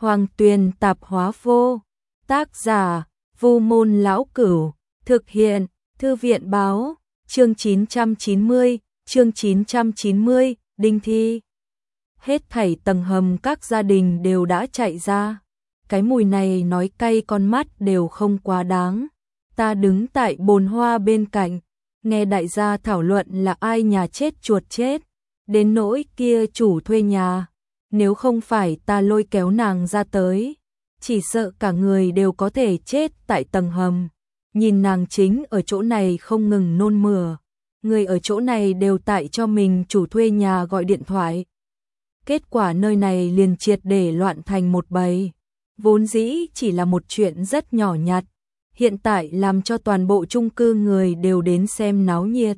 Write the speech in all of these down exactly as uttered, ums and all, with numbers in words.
Hoàng Tuyền tạp hóa vô. Tác giả: Vu Môn Lão Cửu. Thực hiện: Thư viện báo. Chương chín trăm chín mươi, chương chín trăm chín mươi, đinh thi. Hết thảy tầng hầm các gia đình đều đã chạy ra. Cái mùi này nói cay con mắt đều không quá đáng. Ta đứng tại bồn hoa bên cạnh, nghe đại gia thảo luận là ai nhà chết chuột chết. Đến nỗi kia chủ thuê nhà, nếu không phải ta lôi kéo nàng ra tới, chỉ sợ cả người đều có thể chết tại tầng hầm. Nhìn nàng chính ở chỗ này không ngừng nôn mửa, người ở chỗ này đều tại cho mình chủ thuê nhà gọi điện thoại. Kết quả nơi này liền triệt để loạn thành một bầy. Vốn dĩ chỉ là một chuyện rất nhỏ nhặt, hiện tại làm cho toàn bộ chung cư người đều đến xem náo nhiệt.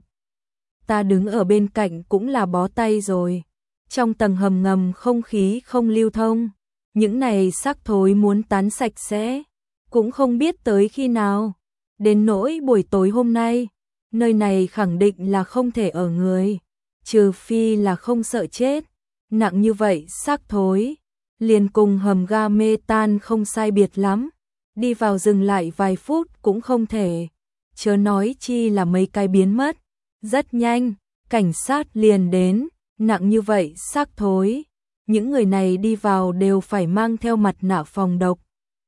Ta đứng ở bên cạnh cũng là bó tay rồi. Trong tầng hầm ngầm không khí không lưu thông, những này xác thối muốn tán sạch sẽ, cũng không biết tới khi nào. Đến nỗi buổi tối hôm nay, nơi này khẳng định là không thể ở người, trừ phi là không sợ chết. Nặng như vậy xác thối, liền cùng hầm ga mê tan không sai biệt lắm, đi vào dừng lại vài phút cũng không thể, chớ nói chi là mấy cái biến mất. Rất nhanh, cảnh sát liền đến. Nặng như vậy xác thối, những người này đi vào đều phải mang theo mặt nạ phòng độc.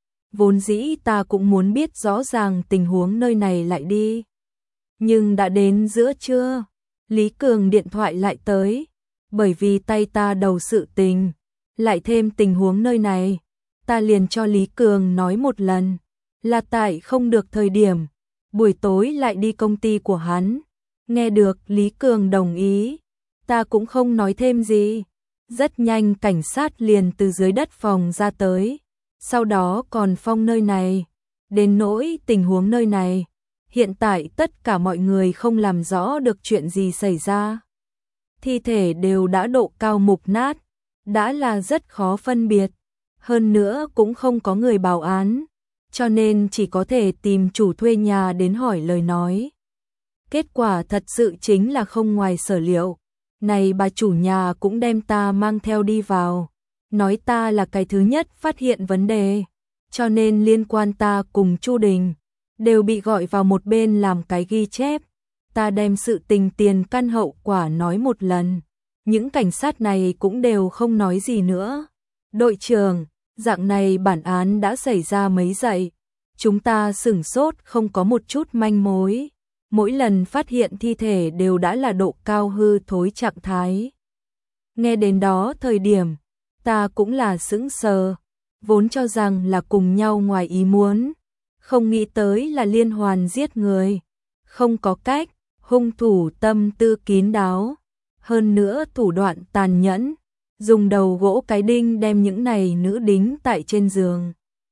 Vốn dĩ ta cũng muốn biết rõ ràng tình huống nơi này lại đi. Nhưng đã đến giữa trưa, Lý Cường điện thoại lại tới, bởi vì tay ta đầu sự tình, lại thêm tình huống nơi này, ta liền cho Lý Cường nói một lần, là tại không được thời điểm, buổi tối lại đi công ty của hắn. Nghe được Lý Cường đồng ý, ta cũng không nói thêm gì. Rất nhanh cảnh sát liền từ dưới đất phòng ra tới, sau đó còn phong nơi này. Đến nỗi tình huống nơi này, hiện tại tất cả mọi người không làm rõ được chuyện gì xảy ra. Thi thể đều đã độ cao mục nát, đã là rất khó phân biệt. Hơn nữa cũng không có người báo án, cho nên chỉ có thể tìm chủ thuê nhà đến hỏi lời nói. Kết quả thật sự chính là không ngoài sở liệu. Này bà chủ nhà cũng đem ta mang theo đi vào, nói ta là cái thứ nhất phát hiện vấn đề, cho nên liên quan ta cùng Chu Đình đều bị gọi vào một bên làm cái ghi chép. Ta đem sự tình tiền căn hậu quả nói một lần, những cảnh sát này cũng đều không nói gì nữa. Đội trưởng, dạng này bản án đã xảy ra mấy dậy, chúng ta sửng sốt không có một chút manh mối. Mỗi lần phát hiện thi thể đều đã là độ cao hư thối trạng thái. Nghe đến đó thời điểm, ta cũng là sững sờ, vốn cho rằng là cùng nhau ngoài ý muốn, không nghĩ tới là liên hoàn giết người. Không có cách, hung thủ tâm tư kín đáo, hơn nữa thủ đoạn tàn nhẫn, dùng đầu gỗ cái đinh đem những này nữ đính tại trên giường.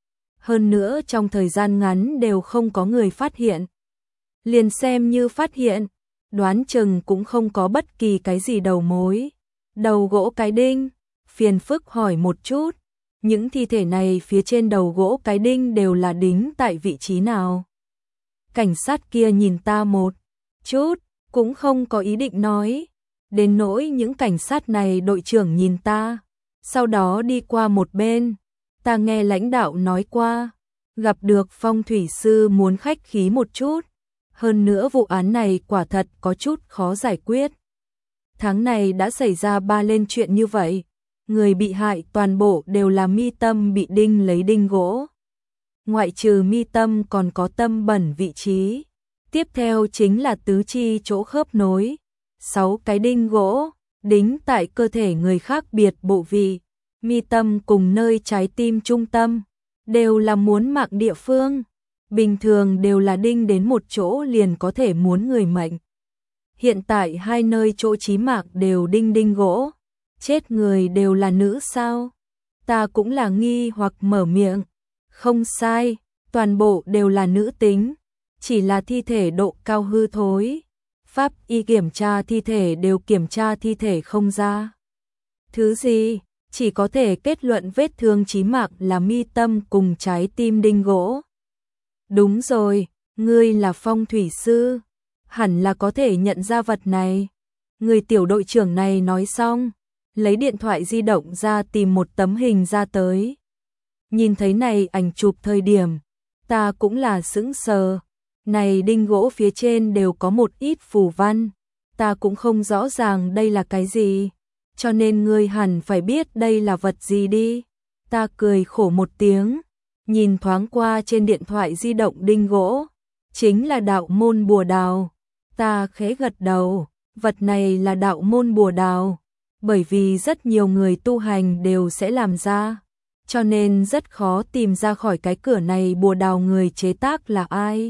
Hơn nữa trong thời gian ngắn đều không có người phát hiện. Liền xem như phát hiện, đoán chừng cũng không có bất kỳ cái gì đầu mối. Đầu gỗ cái đinh, phiền phức hỏi một chút, những thi thể này phía trên đầu gỗ cái đinh đều là đính tại vị trí nào? Cảnh sát kia nhìn ta một chút, cũng không có ý định nói. Đến nỗi những cảnh sát này đội trưởng nhìn ta, sau đó đi qua một bên. Ta nghe lãnh đạo nói qua, gặp được phong thủy sư muốn khách khí một chút. Hơn nữa vụ án này quả thật có chút khó giải quyết. Tháng này đã xảy ra ba lên chuyện như vậy. Người bị hại toàn bộ đều là mi tâm bị đinh lấy đinh gỗ. Ngoại trừ mi tâm còn có tâm bẩn vị trí. Tiếp theo chính là tứ chi chỗ khớp nối. Sáu cái đinh gỗ, đính tại cơ thể người khác biệt bộ vị. Mi tâm cùng nơi trái tim trung tâm, đều là muốn mạng địa phương. Bình thường đều là đinh đến một chỗ liền có thể muốn người mệnh. Hiện tại hai nơi chỗ chí mạng đều đinh đinh gỗ. Chết người đều là nữ sao? Ta cũng là nghi hoặc mở miệng. Không sai, toàn bộ đều là nữ tính. Chỉ là thi thể độ cao hư thối. Pháp y kiểm tra thi thể đều kiểm tra thi thể không ra thứ gì, chỉ có thể kết luận vết thương chí mạng là mi tâm cùng trái tim đinh gỗ. Đúng rồi, ngươi là phong thủy sư, hẳn là có thể nhận ra vật này. Người tiểu đội trưởng này nói xong, lấy điện thoại di động ra tìm một tấm hình ra tới. Nhìn thấy này ảnh chụp thời điểm, ta cũng là sững sờ. Này đinh gỗ phía trên đều có một ít phù văn, ta cũng không rõ ràng đây là cái gì, cho nên ngươi hẳn phải biết đây là vật gì đi. Ta cười khổ một tiếng, nhìn thoáng qua trên điện thoại di động đinh gỗ, chính là đạo môn bùa đào. Ta khẽ gật đầu, vật này là đạo môn bùa đào, bởi vì rất nhiều người tu hành đều sẽ làm ra, cho nên rất khó tìm ra khỏi cái cửa này bùa đào người chế tác là ai.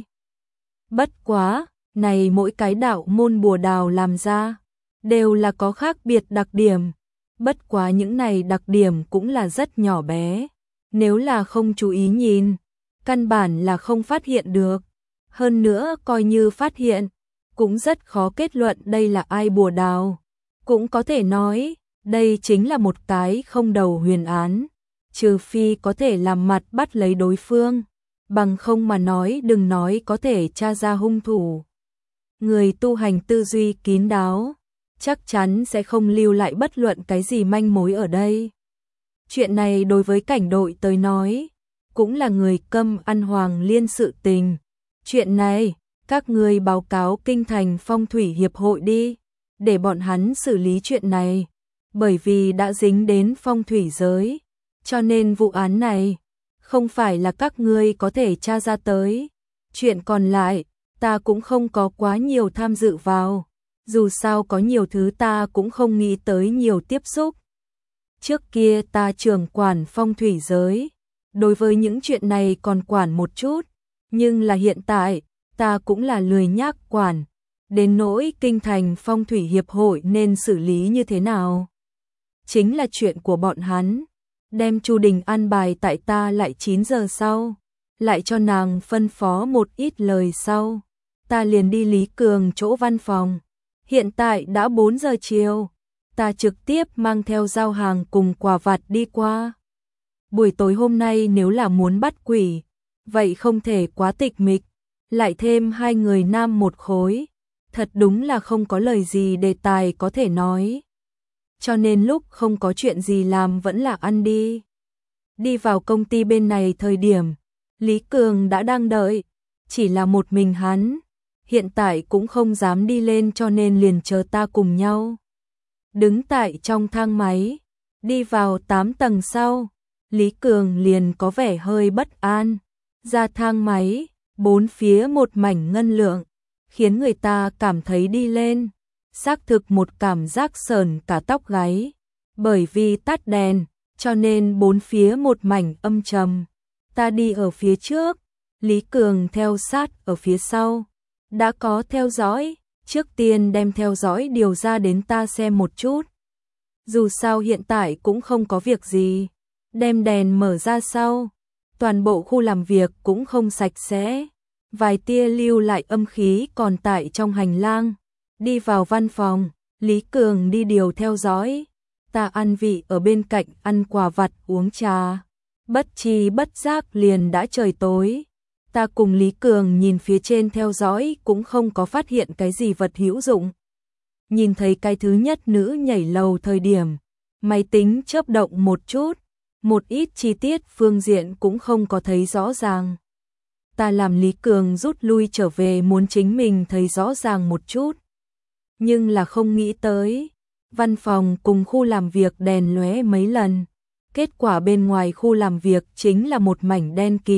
Bất quá, này mỗi cái đạo môn bùa đào làm ra, đều là có khác biệt đặc điểm. Bất quá những này đặc điểm cũng là rất nhỏ bé, nếu là không chú ý nhìn, căn bản là không phát hiện được. Hơn nữa coi như phát hiện, cũng rất khó kết luận đây là ai bùa đào. Cũng có thể nói, đây chính là một cái không đầu huyền án, trừ phi có thể làm mặt bắt lấy đối phương, bằng không mà nói đừng nói có thể tra ra hung thủ. Người tu hành tư duy kín đáo, chắc chắn sẽ không lưu lại bất luận cái gì manh mối ở đây. Chuyện này đối với cảnh đội tới nói, cũng là người câm ăn hoàng liên sự tình. Chuyện này, các người báo cáo kinh thành phong thủy hiệp hội đi, để bọn hắn xử lý chuyện này, bởi vì đã dính đến phong thủy giới, cho nên vụ án này không phải là các ngươi có thể tra ra tới. Chuyện còn lại, ta cũng không có quá nhiều tham dự vào, dù sao có nhiều thứ ta cũng không nghĩ tới nhiều tiếp xúc. Trước kia ta trưởng quản phong thủy giới, đối với những chuyện này còn quản một chút, nhưng là hiện tại, ta cũng là lười nhác quản, đến nỗi kinh thành phong thủy hiệp hội nên xử lý như thế nào. Chính là chuyện của bọn hắn, đem Chu Đình an bài tại ta lại chín giờ sau, lại cho nàng phân phó một ít lời sau, ta liền đi Lý Cường chỗ văn phòng. Hiện tại đã bốn giờ chiều, ta trực tiếp mang theo giao hàng cùng quà vặt đi qua. Buổi tối hôm nay nếu là muốn bắt quỷ, vậy không thể quá tịch mịch, lại thêm hai người nam một khối, thật đúng là không có lời gì đề tài có thể nói. Cho nên lúc không có chuyện gì làm vẫn là ăn đi. Đi vào công ty bên này thời điểm, Lý Cường đã đang đợi, chỉ là một mình hắn, hiện tại cũng không dám đi lên cho nên liền chờ ta cùng nhau. Đứng tại trong thang máy, đi vào tám tầng sau, Lý Cường liền có vẻ hơi bất an. Ra thang máy, bốn phía một mảnh ngân lượng, khiến người ta cảm thấy đi lên, xác thực một cảm giác sờn cả tóc gáy. Bởi vì tắt đèn, cho nên bốn phía một mảnh âm trầm. Ta đi ở phía trước, Lý Cường theo sát ở phía sau. Đã có theo dõi, trước tiên đem theo dõi điều ra đến ta xem một chút. Dù sao hiện tại cũng không có việc gì, đem đèn mở ra sau, toàn bộ khu làm việc cũng không sạch sẽ, vài tia lưu lại âm khí còn tại trong hành lang. Đi vào văn phòng, Lý Cường đi điều theo dõi, ta ăn vị ở bên cạnh ăn quà vặt uống trà, bất chi bất giác liền đã trời tối. Ta cùng Lý Cường nhìn phía trên theo dõi cũng không có phát hiện cái gì vật hữu dụng. Nhìn thấy cái thứ nhất nữ nhảy lầu thời điểm, máy tính chớp động một chút, một ít chi tiết phương diện cũng không có thấy rõ ràng. Ta làm Lý Cường rút lui trở về muốn chính mình thấy rõ ràng một chút. Nhưng là không nghĩ tới, văn phòng cùng khu làm việc đèn lóe mấy lần, kết quả bên ngoài khu làm việc chính là một mảnh đen kịt.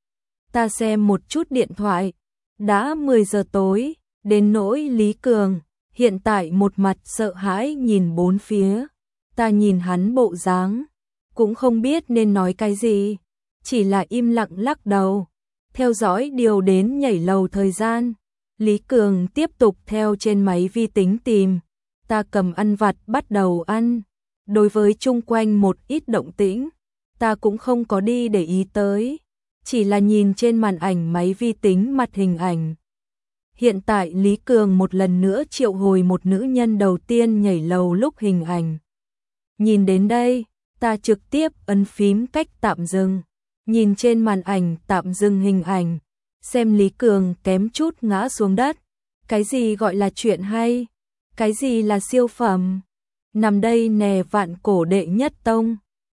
Ta xem một chút điện thoại, đã mười giờ tối, đến nỗi Lý Cường, hiện tại một mặt sợ hãi nhìn bốn phía. Ta nhìn hắn bộ dáng, cũng không biết nên nói cái gì, chỉ là im lặng lắc đầu, theo dõi điều đến nhảy lầu thời gian. Lý Cường tiếp tục theo trên máy vi tính tìm, ta cầm ăn vặt bắt đầu ăn. Đối với chung quanh một ít động tĩnh, ta cũng không có đi để ý tới, chỉ là nhìn trên màn ảnh máy vi tính mặt hình ảnh. Hiện tại Lý Cường một lần nữa triệu hồi một nữ nhân đầu tiên nhảy lầu lúc hình ảnh. Nhìn đến đây, ta trực tiếp ấn phím cách tạm dừng, nhìn trên màn ảnh tạm dừng hình ảnh, xem Lý Cường kém chút ngã xuống đất. Cái gì gọi là chuyện hay? Cái gì là siêu phẩm? Nằm đây nè vạn cổ đệ nhất tông.